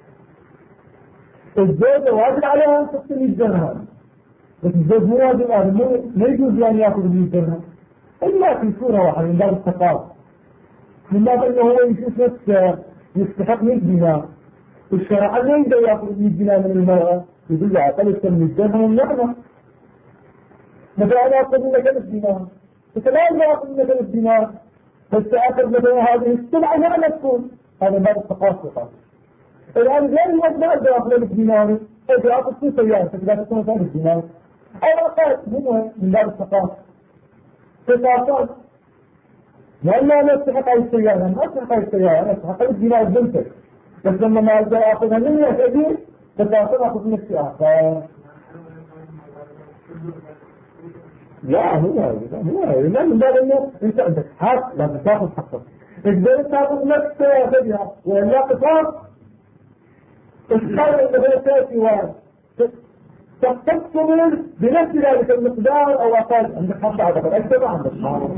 الزوج واجب عليها أن تقتل 100 درهم بس الزوج مو واجب عليه، ما يجوز أن يأخذ 100 درهم إلا في صورة واحدة من باب التقاضي، من باب أنه هو يشوف نفسه يستحق 100 دينار. الشرع لا يقدر يأخذ 100 دينار من المرأة يقول لها قلت من 100 درهم النعمة مثلا أنا أخذ لك 1000 دينار بس لا يأخذ لك 1000 دينار بس أخذ مثلا هذه السلعة نعمة تكون. هذا باب التقاضي. الآن غير الوزن أقدر أخذ 1000 دينار أقدر أخذ 2 سيارة إذا تكون 1000 دينار أو أقل هو من باب التقاضي. تقاضي لأن أنا أستحق أي السيارة ما أستحق أي السيارة أنا أستحق 1000 دينار بنتك بس لما ما أقدر أخذها مني أكثر تقاضي أخذ نفسي آخر. لا هو لا من باب أنه أنت عندك حق لازم تأخذ حقك إذا تأخذ نفسك أخذها ولا قصاص الشرع اللي تأتي واحد تقتصر بنفس ذلك المقدار أو أقل عندك حق أعتقد أكثر عندك حق.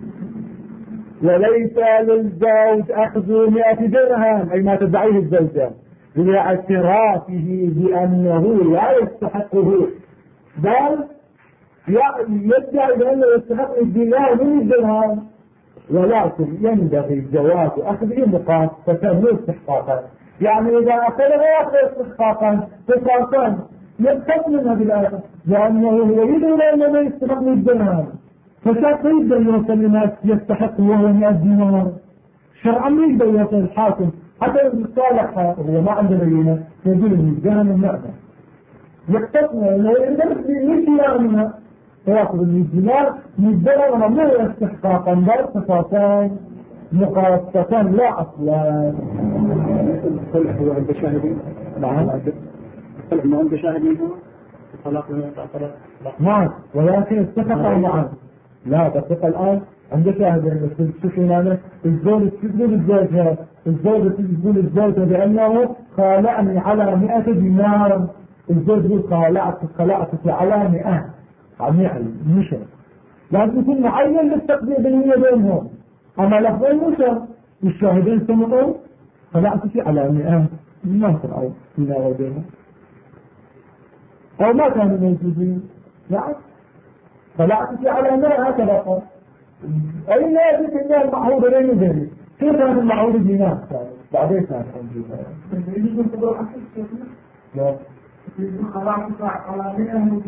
وليس للزوج أخذ 100 درهم أي ما تدعيه الزوجة لاعترافه بأنه لا يستحقه بل يدعي بأنه يستحق الدينار من الدرهم ولكن ينبغي جواز أخذه مقاصة مو استحقاقا. يعني إذا أخذه يأخذ استحقاقا قصاصا يقتص منها بالآخر لأنه هو يدعي أنه ما يستحق الدرهم فشاك يقدر يوصل لما يستحق وهو 100 دينار. شرعا ما يقدر يوصل الحاكم حتى الصالح هو ما عنده بينه يقول الدرهم النعمة يقتص منها لأنه يقدر يشير منها فيأخذ 100 دينار من درهم مو استحقاقا بل قصاصا مقاصة لا أصلا. الصلح هو عند شاهدين. نعم الصلح ما عند شاهدين هو الطلاق نعم ولكن اتفقوا معه لا تتفق الآن عند شاهدين. شوفوا هنا الزوج تقول الزوجة الزوجة تقول الزوجة بأنه خالعني على 100 دينار. الزوج يقول خلعتك على 100 عميعي مشر لازم يكون معين للتقدير بالنية بينهم. أما لفظين مشر والشاهدين سمعوا فلا في علامة ما سمعوا فيما وبينهم أو ما كانوا موجودين نعم فلا في علامة هكذا قال أين يجب أن المعهود بين ذلك كيف كان المعهود بناس بعدين كان يجب أن تدور عن لا يجب خلاص على مئة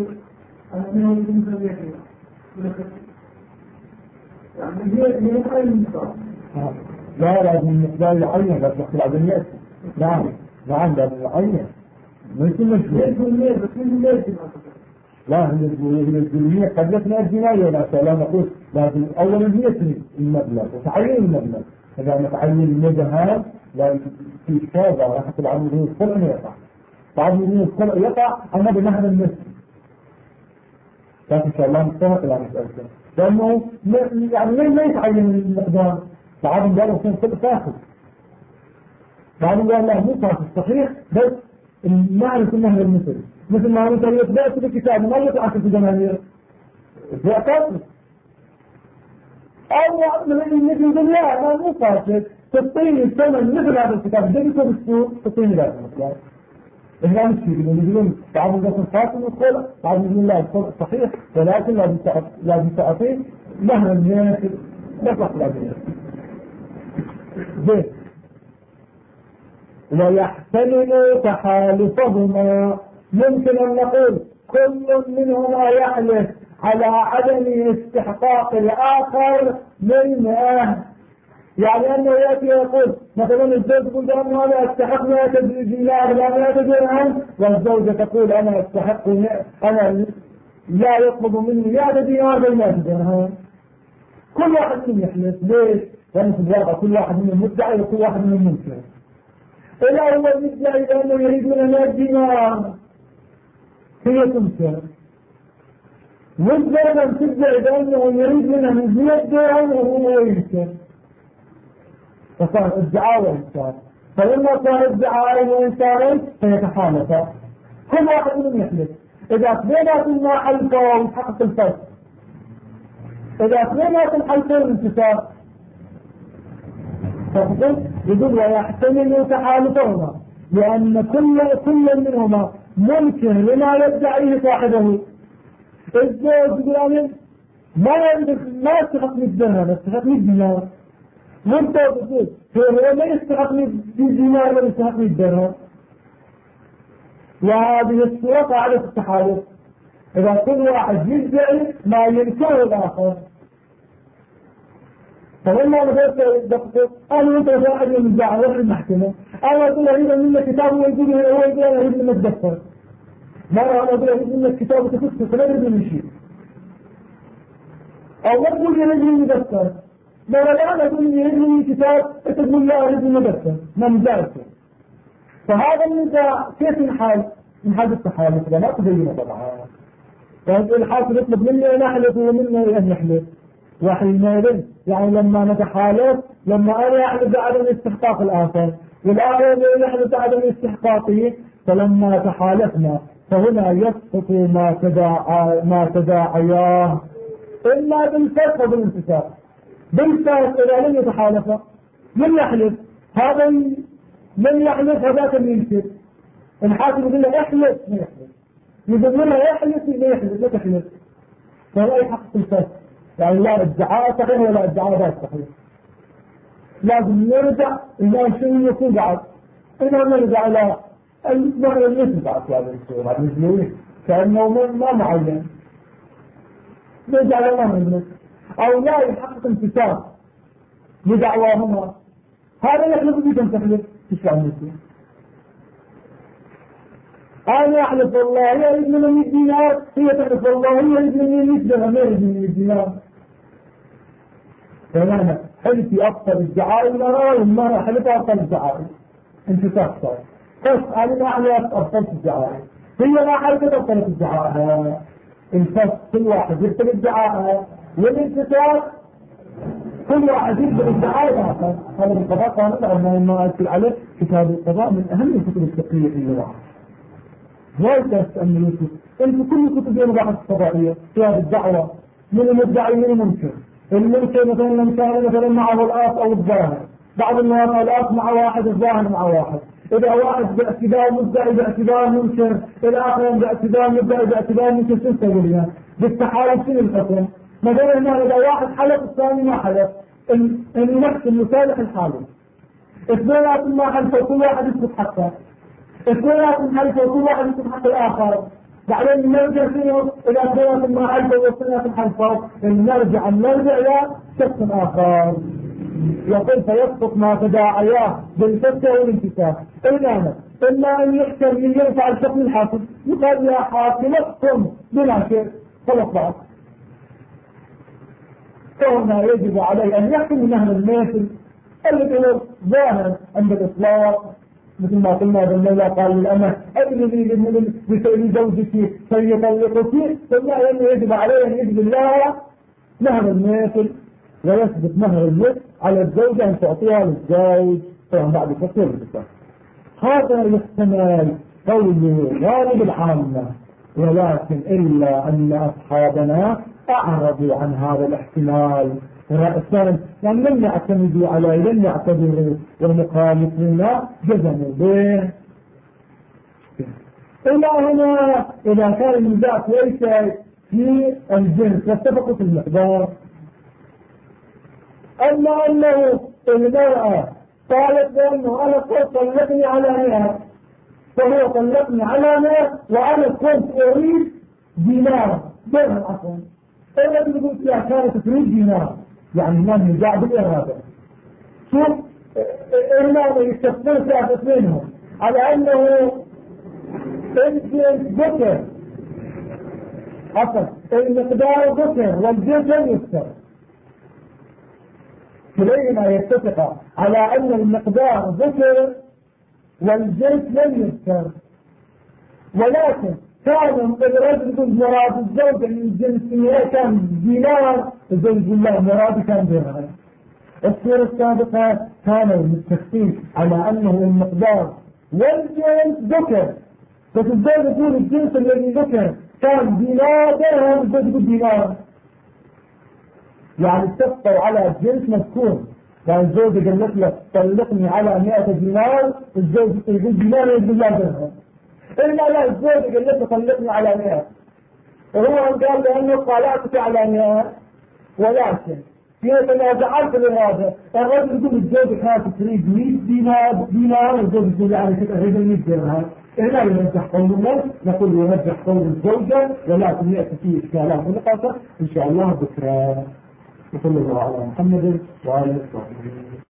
يعني هي أي مقدار لا لازم المقدار يعين بس لازم يأتي نعم لازم يعين مش المية بس المية لا هي الجميع قد يكون الجناية لا نقول لازم أولا يسري المبلغ وتعين المبلغ إذا نتعين المبلغ لا في كذا راح تلعب من الصلع يقع بعد من الصلع يقع أما بنهر النسل لكن إن شاء الله مستهق لا مسألة لأنه يعني ما يتعين المقدار بعد قالوا كان كل فاسد بعد قال لا مو فاسد صحيح بس نعرف النهر النسل مثل ما أنت يتبعت بالكتاب ما يطلع في الجماهير بيعتقد أو من مثل دنيا ما مو فاسد تطيني الثمن مثل هذا الكتاب جبته بالسوق تطيني ذلك المثال إحنا مش فيه يقولون بعض الناس الفاسد والخلق بعض من الله الخلق صحيح ولكن لازم تعطيه مهما الناس نفق لازم زين ويحتمل تحالفهما ممكن أن نقول كل منهما يحلف على عدم استحقاق الآخر منه يعني أنه يأتي يقول مثلا الزوج يقول أنه أنا أستحق 100 دينار لا 100 درهم والزوجة تقول أنا أستحق أنا لا يطلب مني 100 دينار بل 100 درهم كل واحد منهم يحلف ليش؟ لأن في الواقع كل واحد منهم مدعي وكل واحد منهم منكر إلا هو المدعي لأنه يريد من 100 دينار هي تنكر والزوجة تدعي بأنه يريد منها 100 درهم وهو ينكر فصار ادعاء وإنكار فلما صار ادعاء وإنكار فيتحالفا كل واحد منهم يحلف إذا أثبينات ما حلفا ويتحقق الفرق إذا أثبينات الحلفين انتصار فقط يقول ويحتمل تحالفهما لأن كل منهما ممكن لما يدعيه صاحبه الزوج يقول ما يستحق 100 درهم يستحق 100 دينار مبدأ بسيط هو ما يستحق 100 دينار ولا يستحق 100 درهم وهذه الصورة قاعدة التحالف إذا كل واحد يدعي ما ينكره الآخر فلما بدأت دقيق أنا وأنت واحد من الدعوة وفي المحكمة أنا أقول له إذا منك كتاب ويقول أنا أريد منك دفتر مرة أنا أقول له أريد منك كتاب وتكتب فلا أريد منك شيء أو ما تقول لي أريد منك دفتر مرة الآن أقول لي أريد منك كتاب تقول لا أريد منك دفتر ما مجالسه فهذا النزاع كيف نحل التحالف لا تبينه طبعا الحاكم يطلب مني أن أحلف ومني أن يحلف وحينئذ يعني لما نتحالف لما أنا أحلف بعدم استحقاق الآخر والآخر يحلف بعدم استحقاقه فلما تحالفنا فهنا يسقط ما تداعياه إلا بالفسق وبالانتصار بالفسق إذا لم يتحالف من يحلف هذا من يحلف هذاك من ينكر الحاكم يقول له احلف ما يحلف يقول له يحلف ما يحلف لا تحلف فهو يحقق الفسق يعني لا ادعاء صحيح ولا ادعاء غير صحيح لازم نرجع إلى شيء يكون بعد إذا نرجع إلى المرة التي بعد هذا الصورة هذا الجوي كأنه ما معين نرجع إلى الأمر أو لا يحقق انتصار لدعواهما هذا يحلف بكم تحلف تشفع المسلم أنا أحلف والله يريد من 100 دينار هي تحلف والله يريد من 100 درهم يريد من 100 دينار فمعنى حلفي أكثر الدعائي لنا والمرة حلفها أكثر الدعائي انت تخسر بس أنا أحلف أكثر الدعائي هي ما حلفت أكثر الدعائي الفس كل واحد يرتب الدعائي والانتصار كل واحد يرتب الدعائي الآخر هذا القضاء قانون ما أكل عليه كتاب القضاء من أهم الكتب الفقهية في اللغة لا تستأملوا انتم كل كتب المباحث القضائية في هذه الدعوة من المدعي من المنكر المنكر مثلا لم كان مثلا معه الآس أو الظاهر بعض المواصلات مع واحد، الظاهر مع واحد. إذا واحد باعتبار مدعي باعتبار منكر، الآخر باعتبار مدعي باعتبار منكر، شو نسوي لها؟ بالتحالف شنو الحكم؟ مثلا هنا إذا واحد حلف الثاني ما حلف، النفس المصالح الحالف. اثنيناتهم ما حلفوا، كل واحد يثبت حقه. اثنيناتهم حلفوا، كل واحد يثبت حق الآخر. بعدين نرجع فيه إذا اثنيناتهم ما حلفوا واثنيناتهم حلفوا، نرجع إلى شخص آخر. يقول فيسقط ما تداعياه بالفتة والانتكاك. إما أن يحكم من ينفع الحكم الحاكم، يقال يا حاكم احكم بلا شيء، خلص بعض. فهنا يجب عليه أن يحكم من أهل المثل الذي هو ظاهر عند الإطلاق، مثل ما قلنا بالليلة قال للأمة أجلبي لزوجك فيطلقك، فلا يجب عليه أن يجب الله مهر المثل، ويثبت مهر المثل على الزوجة أن تعطيها للزوج طبعا بعد تفصيل الكتاب. هذا الاحتمال قوله غالب العامة، ولكن إلا أن أصحابنا أعرضوا عن هذا الاحتمال رأسا، يعني لم يعتمدوا عليه، لم يعتبروا، والمخالفين جزموا به. إلى هنا إذا كان النزاع ليس في الجنس واتفقوا في المقدار. أما أنه المرأة قالت بأنه أنا قلت طلقني على 100، فهو طلقني على 100 وأنا كنت أريد دينار درهم عفوا، الذي يقول فيها كانت تريد دينار، يعني ما النزاع بالإرادة. شوف إنه يستفسر ثلاثة منهم على أنه الجنس ذكر حسن المقدار ذكر والجنس لم يذكر، كليهما يتفق على أن المقدار ذكر والجنس لم يذكر، ولكن كان الرجل يقول مراد الزوجة من الجنسية كان دينار، الزوج يقول له مراد كان درهم. الصورة السابقة كانوا متفقين على أنه المقدار والجنس ذكر، بس الزوج يقول الجنس الذي ذكر كان دينار درهم، الزوج يقول دينار، يعني اتفقوا على الجنس مذكور. يعني الزوج قالت له طلقني على 100 دينار، الزوج يقول دينار يقول لا درهم. إلا لا، الزوج قالت له طلقني على 100، وهو قال لأنه طلقت على 100، ولكن في تنازعات في الإرادة. الرجل يقول الزوج كانت تريد 100 دينار، والزوج يقول يعني كنت أريد 100 درهم. هنا يرجح قولنا، نقول يرجح قول الزوجة، ولكن يأتي فيه إشكالات ونقاط إن شاء الله بكرة. وصلى الله على محمد وآله وصحبه.